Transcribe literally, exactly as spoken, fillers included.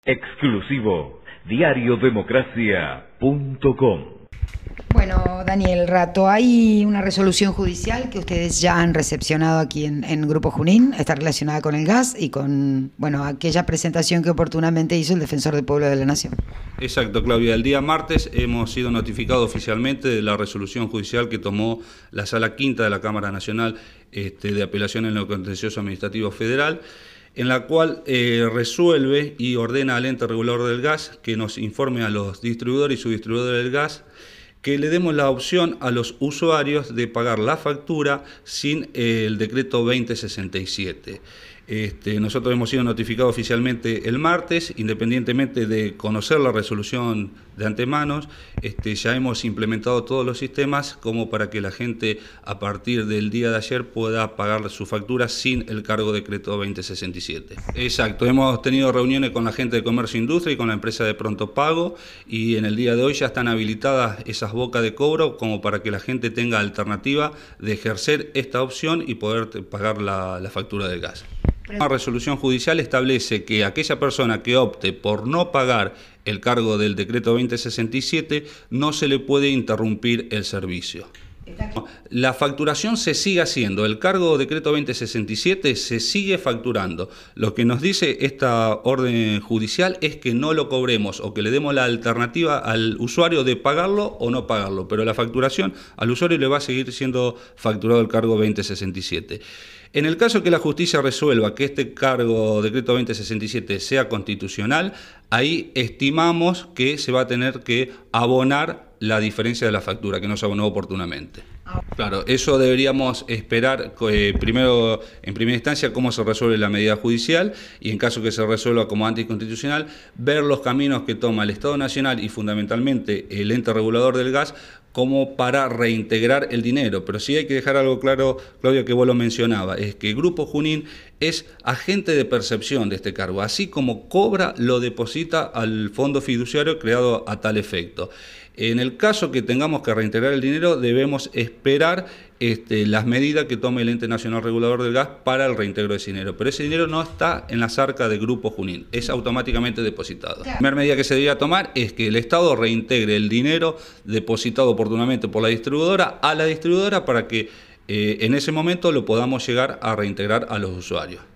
Exclusivo, diario democracia punto com. Bueno, Daniel Rato, hay una resolución judicial que ustedes ya han recepcionado aquí en, en Grupo Junín, está relacionada con el gas y con, bueno, aquella presentación que oportunamente hizo el Defensor del Pueblo de la Nación. Exacto, Claudia. El día martes hemos sido notificados oficialmente de la resolución judicial que tomó la Sala Quinta de la Cámara Nacional este, de Apelación en lo Contencioso Administrativo Federal, en la cual eh, resuelve y ordena al ente regulador del gas que nos informe a los distribuidores y subdistribuidores del gas que le demos la opción a los usuarios de pagar la factura sin eh, el decreto veinte sesenta y siete. Este, nosotros hemos sido notificados oficialmente el martes, independientemente de conocer la resolución de antemano, este, ya hemos implementado todos los sistemas como para que la gente a partir del día de ayer pueda pagar su factura sin el cargo decreto veinte sesenta y siete. Exacto, hemos tenido reuniones con la gente de Comercio e Industria y con la empresa de Pronto Pago y en el día de hoy ya están habilitadas esas bocas de cobro como para que la gente tenga alternativa de ejercer esta opción y poder pagar la, la factura del gas. Una resolución judicial establece que aquella persona que opte por no pagar el cargo del decreto veinte sesenta y siete no se le puede interrumpir el servicio. La facturación se sigue haciendo, el cargo decreto veinte sesenta y siete se sigue facturando. Lo que nos dice esta orden judicial es que no lo cobremos o que le demos la alternativa al usuario de pagarlo o no pagarlo, pero la facturación al usuario le va a seguir siendo facturado el cargo veinte sesenta y siete. En el caso que la justicia resuelva que este cargo decreto veinte sesenta y siete sea constitucional, ahí estimamos que se va a tener que abonar la diferencia de la factura que no se abonó oportunamente. Claro, eso deberíamos esperar eh, primero, en primera instancia, cómo se resuelve la medida judicial y en caso que se resuelva como anticonstitucional, ver los caminos que toma el Estado Nacional y fundamentalmente el ente regulador del gas como para reintegrar el dinero. Pero sí hay que dejar algo claro, Claudia, que vos lo mencionabas, es que Grupo Junín es agente de percepción de este cargo, así como cobra, lo deposita al fondo fiduciario creado a tal efecto. En el caso que tengamos que reintegrar el dinero, debemos esperar este, las medidas que tome el Ente Nacional Regulador del Gas para el reintegro de ese dinero. Pero ese dinero no está en las arcas de Grupo Junín, es automáticamente depositado. La primera medida que se debería tomar es que el Estado reintegre el dinero depositado oportunamente por la distribuidora a la distribuidora para que eh, en ese momento lo podamos llegar a reintegrar a los usuarios.